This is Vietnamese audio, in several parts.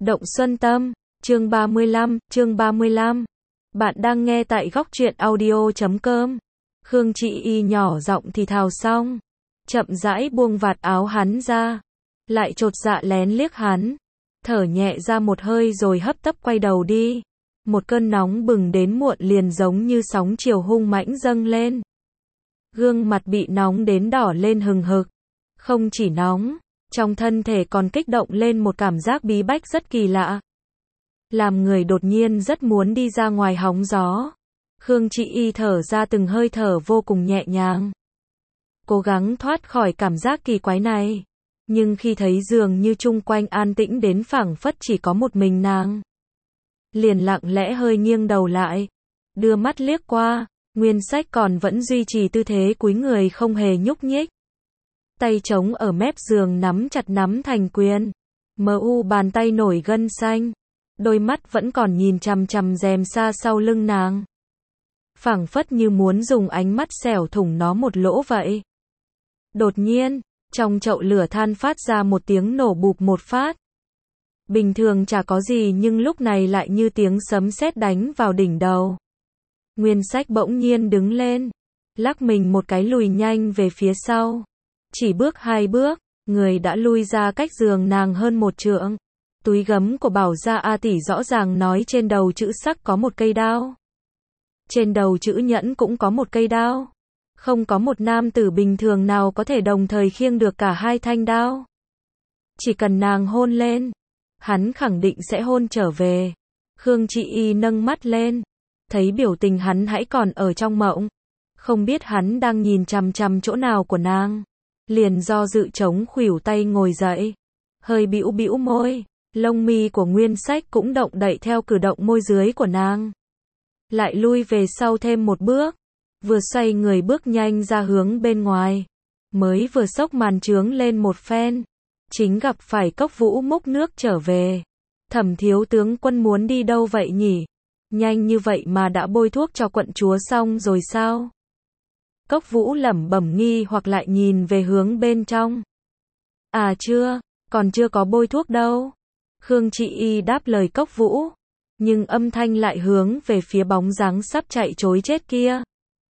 Động Xuân Tâm, chương 35. Bạn đang nghe tại góc truyện audio.com. Khương Chị Y nhỏ giọng thì thào xong, chậm rãi buông vạt áo hắn ra, lại chột dạ lén liếc hắn, thở nhẹ ra một hơi rồi hấp tấp quay đầu đi. Một cơn nóng bừng đến muộn liền giống như sóng chiều hung mãnh dâng lên. Gương mặt bị nóng đến đỏ lên hừng hực. Không chỉ nóng, trong thân thể còn kích động lên một cảm giác bí bách rất kỳ lạ. Làm người đột nhiên rất muốn đi ra ngoài hóng gió. Khương Chị Y thở ra từng hơi thở vô cùng nhẹ nhàng, cố gắng thoát khỏi cảm giác kỳ quái này. Nhưng khi thấy dường như chung quanh an tĩnh đến phảng phất chỉ có một mình nàng, liền lặng lẽ hơi nghiêng đầu lại, đưa mắt liếc qua, Nguyên Sách còn vẫn duy trì tư thế cúi người không hề nhúc nhích. Tay trống ở mép giường nắm chặt nắm thành quyền. Bàn tay nổi gân xanh. Đôi mắt vẫn còn nhìn chằm chằm rèm xa sau lưng nàng. Phảng phất như muốn dùng ánh mắt xẻo thủng nó một lỗ vậy. Đột nhiên, trong chậu lửa than phát ra một tiếng nổ bụp một phát. Bình thường chả có gì nhưng lúc này lại như tiếng sấm sét đánh vào đỉnh đầu. Nguyên Sách bỗng nhiên đứng lên, lắc mình một cái lùi nhanh về phía sau. Chỉ bước 2 bước, người đã lui ra cách giường nàng hơn 1 trượng. Túi gấm của Bảo gia A tỷ rõ ràng nói trên đầu chữ sắc có một cây đao. Trên đầu chữ nhẫn cũng có một cây đao. Không có một nam tử bình thường nào có thể đồng thời khiêng được cả 2 thanh đao. Chỉ cần nàng hôn lên, hắn khẳng định sẽ hôn trở về. Khương Chị Y nâng mắt lên, thấy biểu tình hắn hãy còn ở trong mộng. Không biết hắn đang nhìn chằm chằm chỗ nào của nàng. Liền do dự chống khuỷu tay ngồi dậy, hơi bĩu bĩu môi, lông mi của Nguyên Sách cũng động đậy theo cử động môi dưới của nàng. Lại lui về sau thêm một bước, vừa xoay người bước nhanh ra hướng bên ngoài, mới vừa xốc màn trướng lên một phen, chính gặp phải Cốc Vũ múc nước trở về. Thẩm thiếu tướng quân muốn đi đâu vậy nhỉ? Nhanh như vậy mà đã bôi thuốc cho quận chúa xong rồi sao? Cốc Vũ lẩm bẩm nghi hoặc lại nhìn về hướng bên trong. À chưa, còn chưa có bôi thuốc đâu. Khương Chị Y đáp lời Cốc Vũ, nhưng âm thanh lại hướng về phía bóng dáng sắp chạy trối chết kia.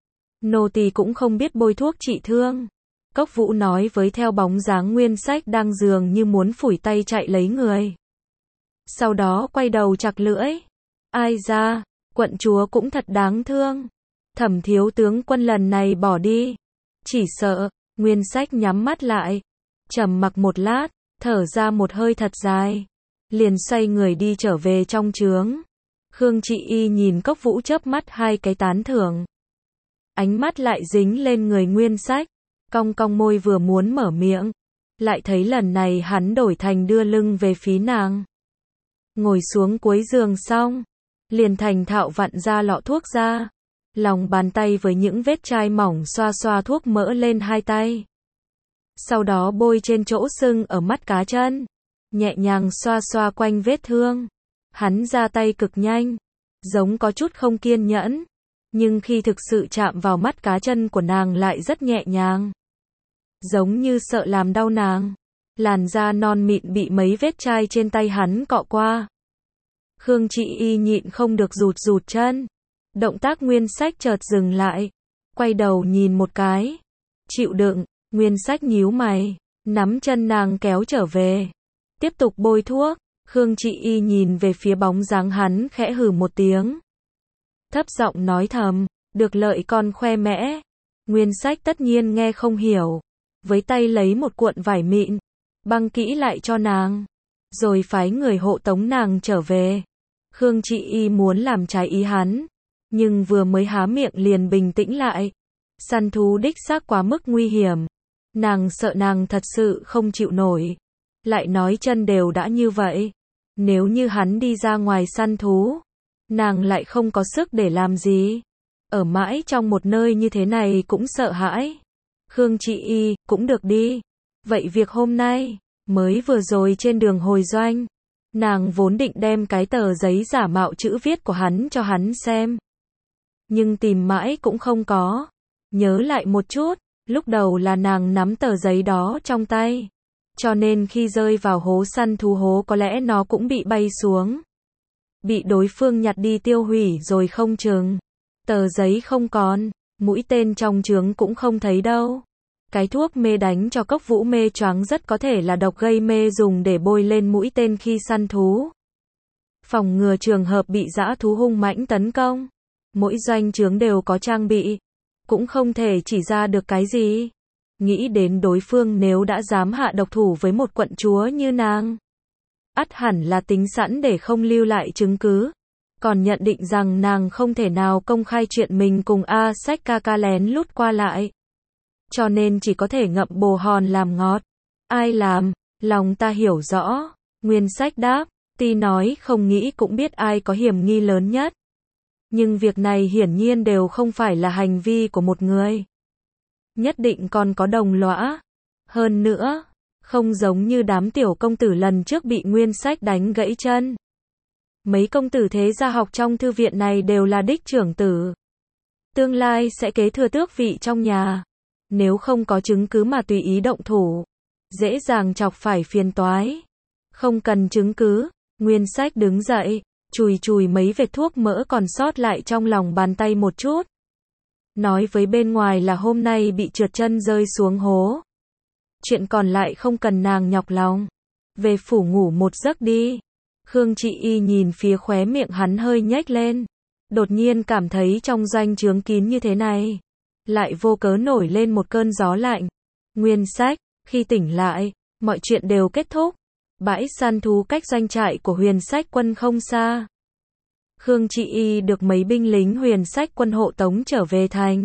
Nô tỳ cũng không biết bôi thuốc trị thương. Cốc Vũ nói với theo bóng dáng Nguyên Sách đang dường như muốn phủi tay chạy lấy người. Sau đó quay đầu chặt lưỡi. Ai ra, quận chúa cũng thật đáng thương. Thẩm thiếu tướng quân lần này bỏ đi, chỉ sợ. Nguyên Sách nhắm mắt lại, trầm mặc một lát, thở ra một hơi thật dài, liền xoay người đi trở về trong trướng. Khương Chị Y nhìn Cốc Vũ chớp mắt 2 cái tán thưởng, ánh mắt lại dính lên người Nguyên Sách, cong cong môi vừa muốn mở miệng, lại thấy lần này hắn đổi thành đưa lưng về phía nàng. Ngồi xuống cuối giường xong, liền thành thạo vặn ra lọ thuốc ra. Lòng bàn tay với những vết chai mỏng xoa xoa thuốc mỡ lên 2 tay. Sau đó bôi trên chỗ sưng ở mắt cá chân, nhẹ nhàng xoa xoa quanh vết thương. Hắn ra tay cực nhanh, giống có chút không kiên nhẫn, nhưng khi thực sự chạm vào mắt cá chân của nàng lại rất nhẹ nhàng, giống như sợ làm đau nàng. Làn da non mịn bị mấy vết chai trên tay hắn cọ qua. Khương Chị Y nhịn không được rụt chân. Động tác Nguyên Sách chợt dừng lại, quay đầu nhìn một cái. Chịu đựng. Nguyên Sách nhíu mày, nắm chân nàng kéo trở về, tiếp tục bôi thuốc. Khương Chị Y nhìn về phía bóng dáng hắn khẽ hừ một tiếng, thấp giọng nói thầm, được lợi con khoe mẽ. Nguyên Sách tất nhiên nghe không hiểu, với tay lấy một cuộn vải mịn, băng kỹ lại cho nàng, rồi phái người hộ tống nàng trở về. Khương Chị Y muốn làm trái ý hắn, nhưng vừa mới há miệng liền bình tĩnh lại. Săn thú đích xác quá mức nguy hiểm. Nàng sợ nàng thật sự không chịu nổi. Lại nói chân đều đã như vậy. Nếu như hắn đi ra ngoài săn thú, nàng lại không có sức để làm gì. Ở mãi trong một nơi như thế này cũng sợ hãi. Khương Chị Y, cũng được đi. Vậy việc hôm nay, mới vừa rồi trên đường hồi doanh, nàng vốn định đem cái tờ giấy giả mạo chữ viết của hắn cho hắn xem. Nhưng tìm mãi cũng không có. Nhớ lại một chút, lúc đầu là nàng nắm tờ giấy đó trong tay, cho nên khi rơi vào hố săn thú hố có lẽ nó cũng bị bay xuống. Bị đối phương nhặt đi tiêu hủy rồi không chừng. Tờ giấy không còn, mũi tên trong trướng cũng không thấy đâu. Cái thuốc mê đánh cho Cốc Vũ mê choáng rất có thể là độc gây mê dùng để bôi lên mũi tên khi săn thú. Phòng ngừa trường hợp bị dã thú hung mãnh tấn công. Mỗi doanh trướng đều có trang bị. Cũng không thể chỉ ra được cái gì. Nghĩ đến đối phương nếu đã dám hạ độc thủ với một quận chúa như nàng. Ắt hẳn là tính sẵn để không lưu lại chứng cứ. Còn nhận định rằng nàng không thể nào công khai chuyện mình cùng A Sách ca ca lén lút qua lại. Cho nên chỉ có thể ngậm bồ hòn làm ngọt. Ai làm? Lòng ta hiểu rõ. Nguyên Sách đáp. Ti nói không nghĩ cũng biết ai có hiểm nghi lớn nhất. Nhưng việc này hiển nhiên đều không phải là hành vi của một người. Nhất định còn có đồng lõa. Hơn nữa, không giống như đám tiểu công tử lần trước bị Nguyên Sách đánh gãy chân. Mấy công tử thế gia học trong thư viện này đều là đích trưởng tử. Tương lai sẽ kế thừa tước vị trong nhà. Nếu không có chứng cứ mà tùy ý động thủ, dễ dàng chọc phải phiền toái. Không cần chứng cứ, Nguyên Sách đứng dậy, chùi chùi mấy vệt thuốc mỡ còn sót lại trong lòng bàn tay một chút. Nói với bên ngoài là hôm nay bị trượt chân rơi xuống hố. Chuyện còn lại không cần nàng nhọc lòng. Về phủ ngủ một giấc đi. Khương Trị Y nhìn phía khóe miệng hắn hơi nhếch lên. Đột nhiên cảm thấy trong doanh trướng kín như thế này. Lại vô cớ nổi lên một cơn gió lạnh. Nguyên Sách, khi tỉnh lại, mọi chuyện đều kết thúc. Bãi săn thú cách doanh trại của Huyền Sách quân không xa. Khương Trị Y được mấy binh lính Huyền Sách quân hộ tống trở về thành.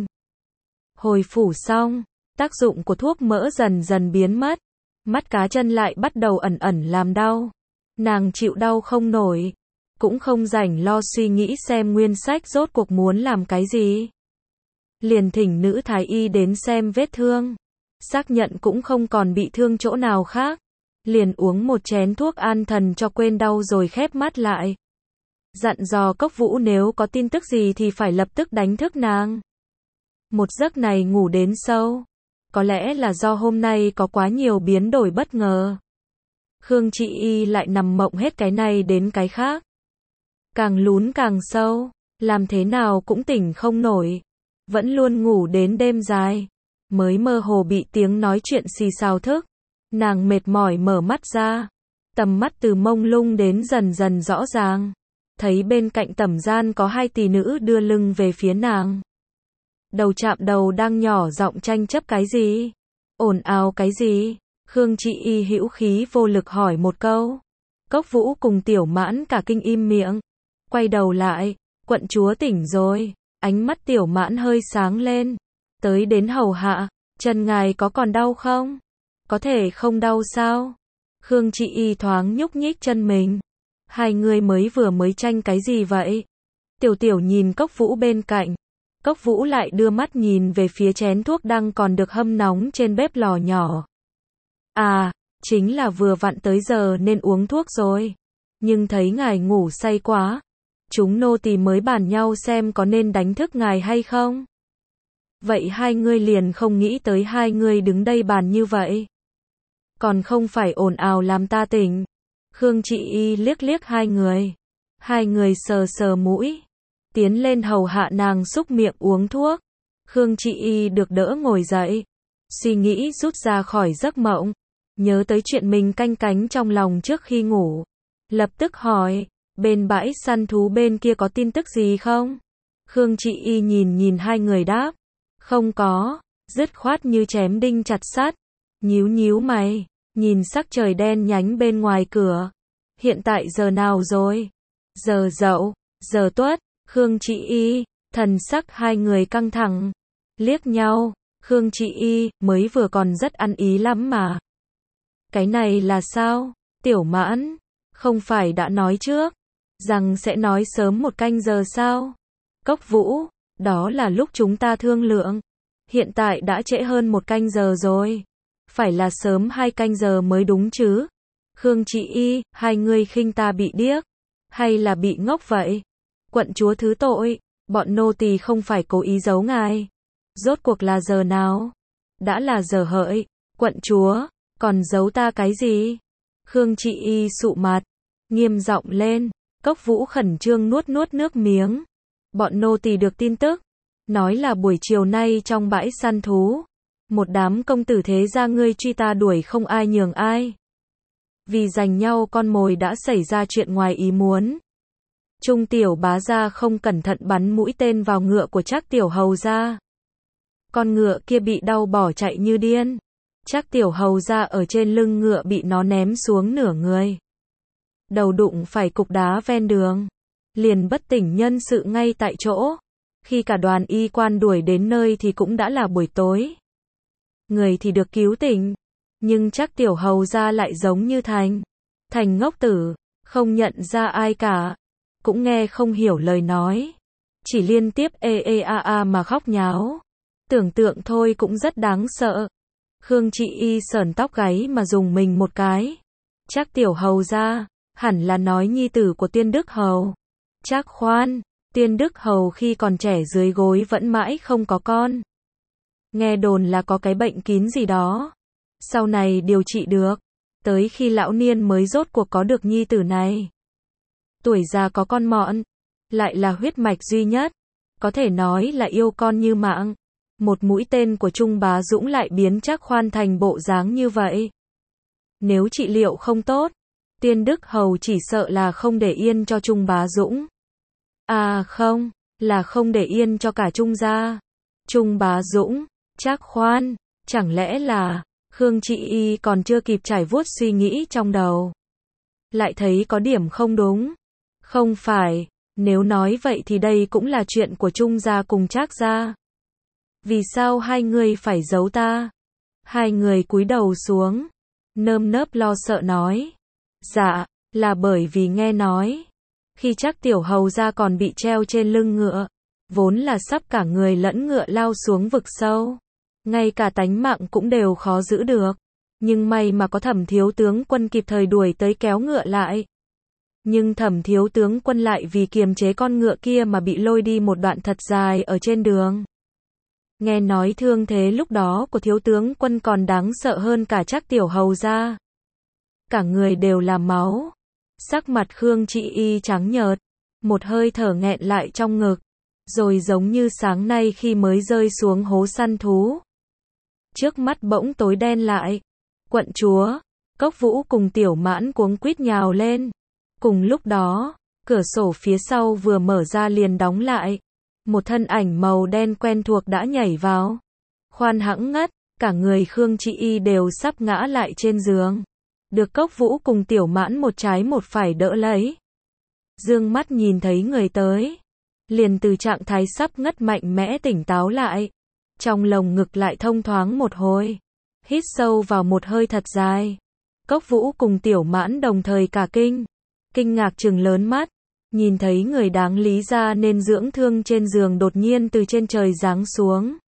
Hồi phủ xong, tác dụng của thuốc mỡ dần dần biến mất. Mắt cá chân lại bắt đầu ẩn ẩn làm đau. Nàng chịu đau không nổi. Cũng không rảnh lo suy nghĩ xem Nguyên Sách rốt cuộc muốn làm cái gì. Liền thỉnh nữ thái y đến xem vết thương. Xác nhận cũng không còn bị thương chỗ nào khác. Liền uống một chén thuốc an thần cho quên đau rồi khép mắt lại. Dặn dò Cốc Vũ nếu có tin tức gì thì phải lập tức đánh thức nàng. Một giấc này ngủ đến sâu. Có lẽ là do hôm nay có quá nhiều biến đổi bất ngờ. Khương Trị Y lại nằm mộng hết cái này đến cái khác. Càng lún càng sâu, làm thế nào cũng tỉnh không nổi. Vẫn luôn ngủ đến đêm dài. Mới mơ hồ bị tiếng nói chuyện xì xào thức. Nàng mệt mỏi mở mắt ra. Tầm mắt từ mông lung đến dần dần rõ ràng. Thấy bên cạnh tẩm gian có hai tỷ nữ đưa lưng về phía nàng. Đầu chạm đầu đang nhỏ giọng tranh chấp cái gì? Ồn ào cái gì? Khương Trị Y hữu khí vô lực hỏi một câu. Cốc Vũ cùng Tiểu Mãn cả kinh im miệng. Quay đầu lại, quận chúa tỉnh rồi. Ánh mắt Tiểu Mãn hơi sáng lên. Tới đến hầu hạ, chân ngài có còn đau không? Có thể không đau sao? Khương Trị Y thoáng nhúc nhích chân mình. Hai người mới tranh cái gì vậy? Tiểu Tiểu nhìn Cốc Vũ bên cạnh. Cốc Vũ lại đưa mắt nhìn về phía chén thuốc đang còn được hâm nóng trên bếp lò nhỏ. À, chính là vừa vặn tới giờ nên uống thuốc rồi. Nhưng thấy ngài ngủ say quá. Chúng nô tỳ mới bàn nhau xem có nên đánh thức ngài hay không. Vậy hai người liền không nghĩ tới hai người đứng đây bàn như vậy. Còn không phải ồn ào làm ta tỉnh. Khương Trị Y liếc liếc hai người. Hai người sờ sờ mũi. Tiến lên hầu hạ nàng xúc miệng uống thuốc. Khương Trị Y được đỡ ngồi dậy. Suy nghĩ rút ra khỏi giấc mộng. Nhớ tới chuyện mình canh cánh trong lòng trước khi ngủ. Lập tức hỏi, bên bãi săn thú bên kia có tin tức gì không? Khương Trị Y nhìn hai người đáp. Không có, dứt khoát như chém đinh chặt sắt. Nhíu mày, nhìn sắc trời đen nhánh bên ngoài cửa. Hiện tại giờ nào rồi? Giờ dậu, giờ tuất. Khương Trị Y, thần sắc hai người căng thẳng. Liếc nhau, Khương Trị Y, mới vừa còn rất ăn ý lắm mà. Cái này là sao? Tiểu Mãn, không phải đã nói trước, rằng sẽ nói sớm một canh giờ sao? Cốc Vũ, đó là lúc chúng ta thương lượng. Hiện tại đã trễ hơn một canh giờ rồi. Phải là sớm 2 canh giờ mới đúng chứ? Khương Trị Y, hai người khinh ta bị điếc. Hay là bị ngốc vậy? Quận chúa thứ tội, bọn nô tỳ không phải cố ý giấu ngài. Rốt cuộc là giờ nào? Đã là giờ hợi, quận chúa, Còn giấu ta cái gì? Khương Trị Y sụ mặt, nghiêm giọng lên. Cốc Vũ khẩn trương nuốt nuốt nước miếng. Bọn nô tỳ được tin tức, nói là buổi chiều nay trong bãi săn thú, một đám công tử thế gia ngươi truy ta đuổi không ai nhường ai. Vì giành nhau con mồi đã xảy ra chuyện ngoài ý muốn. Trung tiểu bá gia không cẩn thận bắn mũi tên vào ngựa của Trác tiểu hầu gia. Con ngựa kia bị đau bỏ chạy như điên. Trác tiểu hầu gia ở trên lưng ngựa bị nó ném xuống nửa người. Đầu đụng phải cục đá ven đường. Liền bất tỉnh nhân sự ngay tại chỗ. Khi cả đoàn y quan đuổi đến nơi thì cũng đã là buổi tối. Người thì được cứu tỉnh. Nhưng Trác tiểu hầu gia lại giống như thành ngốc tử, không nhận ra ai cả. Cũng nghe không hiểu lời nói. Chỉ liên tiếp mà khóc nháo. Tưởng tượng thôi cũng rất đáng sợ. Khương Trị Y sởn tóc gáy mà dùng mình một cái. Trác tiểu hầu gia, hẳn là nói nhi tử của Tiên Đức Hầu. Trác khoan, Tiên Đức Hầu khi còn trẻ dưới gối vẫn mãi không có con. Nghe đồn là có cái bệnh kín gì đó. Sau này điều trị được. Tới khi lão niên mới rốt cuộc có được nhi tử này. Tuổi già có con mọn. Lại là huyết mạch duy nhất. Có thể nói là yêu con như mạng. Một mũi tên của Trung Bá Dũng lại biến Trác khoan thành bộ dáng như vậy. Nếu trị liệu không tốt, Tiên Đức Hầu chỉ sợ là không để yên cho Trung Bá Dũng. À không, là không để yên cho cả Trung gia. Trung Bá Dũng, Trác khoan, chẳng lẽ là... Khương Trị Y còn chưa kịp trải vuốt suy nghĩ trong đầu. Lại thấy có điểm không đúng. Không phải, nếu nói vậy thì đây cũng là chuyện của Trung gia cùng Trác gia. Vì sao hai người phải giấu ta? Hai người cúi đầu xuống, nơm nớp lo sợ nói. Dạ, là bởi vì nghe nói. Khi Trác tiểu hầu gia còn bị treo trên lưng ngựa, vốn là sắp cả người lẫn ngựa lao xuống vực sâu. Ngay cả tánh mạng cũng đều khó giữ được. Nhưng may mà có Thẩm thiếu tướng quân kịp thời đuổi tới kéo ngựa lại. Nhưng Thẩm thiếu tướng quân lại vì kiềm chế con ngựa kia mà bị lôi đi một đoạn thật dài ở trên đường. Nghe nói thương thế lúc đó của thiếu tướng quân còn đáng sợ hơn cả Trác tiểu hầu gia. Cả người đều là máu. Sắc mặt Khương Trị Y trắng nhợt, một hơi thở nghẹn lại trong ngực, rồi giống như sáng nay khi mới rơi xuống hố săn thú. Trước mắt bỗng tối đen lại. Quận chúa, Cốc Vũ cùng Tiểu Mãn cuống quýt nhào lên. Cùng lúc đó, cửa sổ phía sau vừa mở ra liền đóng lại. Một thân ảnh màu đen quen thuộc đã nhảy vào. Khoan hãng ngất, cả người Khương Trị Y đều sắp ngã lại trên giường. Được Cốc Vũ cùng Tiểu Mãn một trái một phải đỡ lấy. Dương mắt nhìn thấy người tới. Liền từ trạng thái sắp ngất mạnh mẽ tỉnh táo lại. Trong lồng ngực lại thông thoáng một hồi. Hít sâu vào một hơi thật dài. Cốc Vũ cùng Tiểu Mãn đồng thời cả kinh. Kinh ngạc trừng lớn mắt. Nhìn thấy người đáng lý ra nên dưỡng thương trên giường đột nhiên từ trên trời giáng xuống.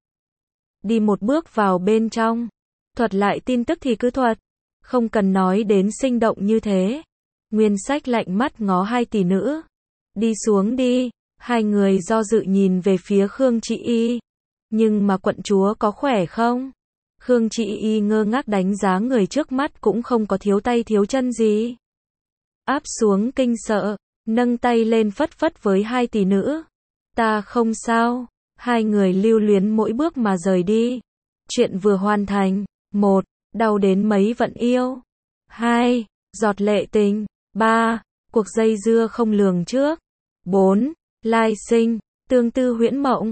Đi một bước vào bên trong. Thuật lại tin tức thì cứ thuật. Không cần nói đến sinh động như thế. Nguyên Sách lạnh mắt ngó hai tỷ nữ. Đi xuống đi. Hai người do dự nhìn về phía Khương Trị Y. Nhưng mà quận chúa có khỏe không? Khương Trị Y ngơ ngác đánh giá người trước mắt cũng không có thiếu tay thiếu chân gì. Áp xuống kinh sợ, nâng tay lên phất phất với hai tỷ nữ. Ta không sao. Hai người lưu luyến mỗi bước mà rời đi. Chuyện vừa hoàn thành. 1. Đau đến mấy vẫn yêu. 2. Giọt lệ tình. 3. Cuộc dây dưa không lường trước. 4. Lai sinh, tương tư huyễn mộng.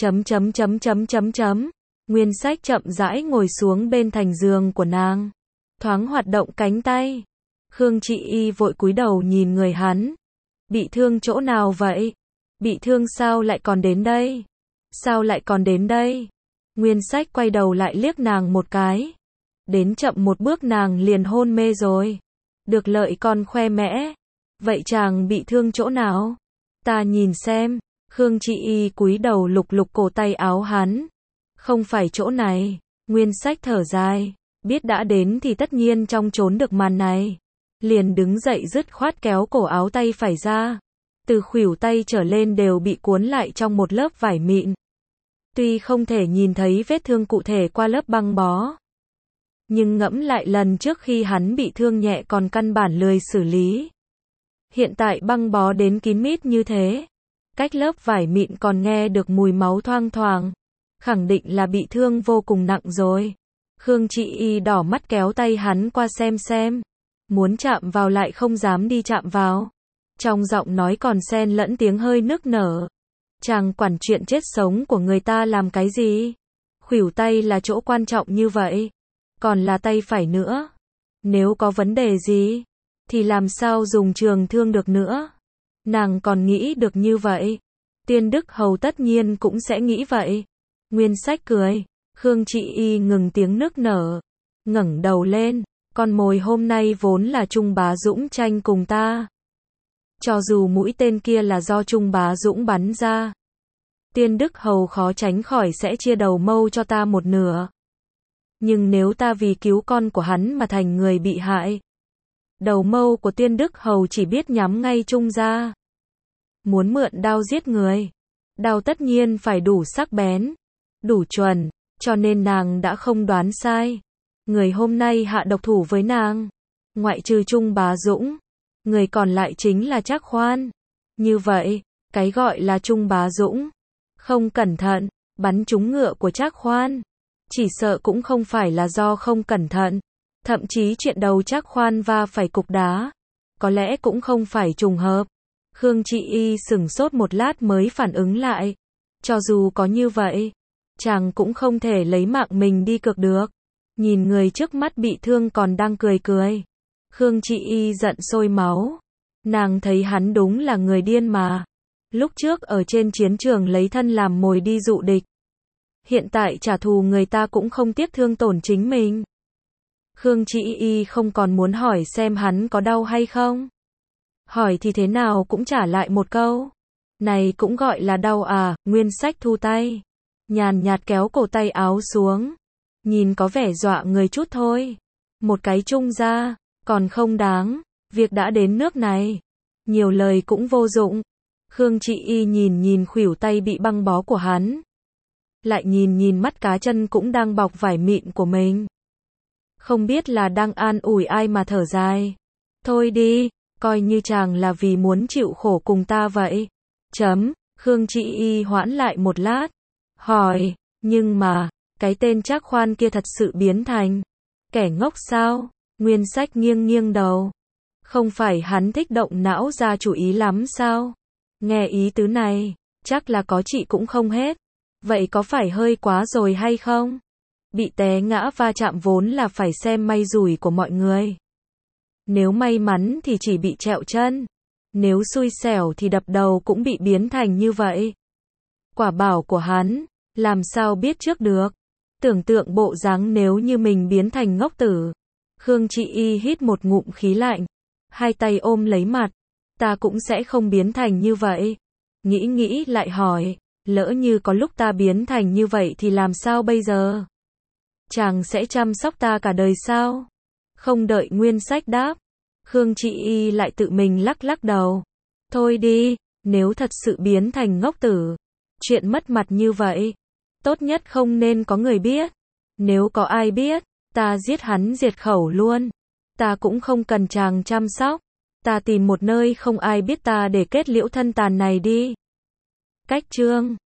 Nguyên Sách chậm rãi ngồi xuống bên thành giường của nàng. Thoáng hoạt động cánh tay. Khương Trị Y vội cúi đầu nhìn người hắn. Bị thương chỗ nào vậy? Bị thương sao lại còn đến đây? Sao lại còn đến đây? Nguyên Sách quay đầu lại liếc nàng một cái. Đến chậm một bước nàng liền hôn mê rồi. Được lợi con khoe mẽ. Vậy chàng bị thương chỗ nào? Ta nhìn xem. Khương Trị Y cúi đầu lục lục cổ tay áo hắn. Không phải chỗ này. Nguyên Sách thở dài. Biết đã đến thì tất nhiên trong trốn được màn này. Liền đứng dậy dứt khoát kéo cổ áo tay phải ra. Từ khuỷu tay trở lên đều bị cuốn lại trong một lớp vải mịn. Tuy không thể nhìn thấy vết thương cụ thể qua lớp băng bó. Nhưng ngẫm lại lần trước khi hắn bị thương nhẹ còn căn bản lười xử lý. Hiện tại băng bó đến kín mít như thế, cách lớp vải mịn còn nghe được mùi máu thoang thoảng, khẳng định là bị thương vô cùng nặng rồi. Khương Chị Y đỏ mắt kéo tay hắn qua xem, muốn chạm vào lại không dám đi chạm vào. Trong giọng nói còn xen lẫn tiếng hơi nức nở. Chàng quản chuyện chết sống của người ta làm cái gì? Khuỷu tay là chỗ quan trọng như vậy, còn là tay phải nữa. Nếu có vấn đề gì, thì làm sao dùng trường thương được nữa? Nàng còn nghĩ được như vậy. Tiên Đức Hầu tất nhiên cũng sẽ nghĩ vậy. Nguyên Sách cười. Khương Chị Y ngừng tiếng nức nở, ngẩng đầu lên. Con mồi hôm nay vốn là Trung Bá Dũng tranh cùng ta. Cho dù mũi tên kia là do Trung Bá Dũng bắn ra, Tiên Đức Hầu khó tránh khỏi sẽ chia đầu mâu cho ta một nửa. Nhưng nếu ta vì cứu con của hắn mà thành người bị hại, đầu mâu của Tiên Đức Hầu chỉ biết nhắm ngay Trung ra. Muốn mượn đao giết người, đao tất nhiên phải đủ sắc bén, đủ chuẩn, cho nên nàng đã không đoán sai. Người hôm nay hạ độc thủ với nàng, ngoại trừ Trung Bá Dũng, người còn lại chính là Trác Khoan. Như vậy, cái gọi là Trung Bá Dũng, không cẩn thận, bắn trúng ngựa của Trác Khoan, chỉ sợ cũng không phải là do không cẩn thận. Thậm chí chuyện đầu Trác Khoan va phải cục đá, có lẽ cũng không phải trùng hợp. Khương Chị Y sửng sốt một lát mới phản ứng lại. Cho dù có như vậy, chàng cũng không thể lấy mạng mình đi cược được. Nhìn người trước mắt bị thương còn đang cười. Khương Chị Y giận sôi máu. Nàng thấy hắn đúng là người điên mà. Lúc trước ở trên chiến trường lấy thân làm mồi đi dụ địch. Hiện tại trả thù người ta cũng không tiếc thương tổn chính mình. Khương Chị Y không còn muốn hỏi xem hắn có đau hay không. Hỏi thì thế nào cũng trả lại một câu. Này cũng gọi là đau à? Nguyên Sách thu tay, nhàn nhạt kéo cổ tay áo xuống. Nhìn có vẻ dọa người chút thôi. Một cái Trung ra, còn không đáng. Việc đã đến nước này, nhiều lời cũng vô dụng. Khương Chị Y nhìn khuỷu tay bị băng bó của hắn. Lại nhìn mắt cá chân cũng đang bọc vải mịn của mình. Không biết là đang an ủi ai mà thở dài. Thôi đi, coi như chàng là vì muốn chịu khổ cùng ta vậy. Khương Chị Y hoãn lại một lát. Hỏi, nhưng mà, cái tên Trác Khoan kia thật sự biến thành kẻ ngốc sao? Nguyên Sách nghiêng đầu. Không phải hắn thích động não ra chủ ý lắm sao? Nghe ý tứ này, chắc là có trị cũng không hết. Vậy có phải hơi quá rồi hay không? Bị té ngã va chạm vốn là phải xem may rủi của mọi người. Nếu may mắn thì chỉ bị trẹo chân. Nếu xui xẻo thì đập đầu cũng bị biến thành như vậy. Quả bảo của hắn, làm sao biết trước được. Tưởng tượng bộ dáng nếu như mình biến thành ngốc tử. Khương Chị Y hít một ngụm khí lạnh. Hai tay ôm lấy mặt. Ta cũng sẽ không biến thành như vậy. Nghĩ lại hỏi. Lỡ như có lúc ta biến thành như vậy thì làm sao bây giờ? Chàng sẽ chăm sóc ta cả đời sao? Không đợi Nguyên Sách đáp, Khương Chị Y lại tự mình lắc đầu. Thôi đi, nếu thật sự biến thành ngốc tử, chuyện mất mặt như vậy, tốt nhất không nên có người biết. Nếu có ai biết, ta giết hắn diệt khẩu luôn. Ta cũng không cần chàng chăm sóc. Ta tìm một nơi không ai biết ta để kết liễu thân tàn này đi. Cách chương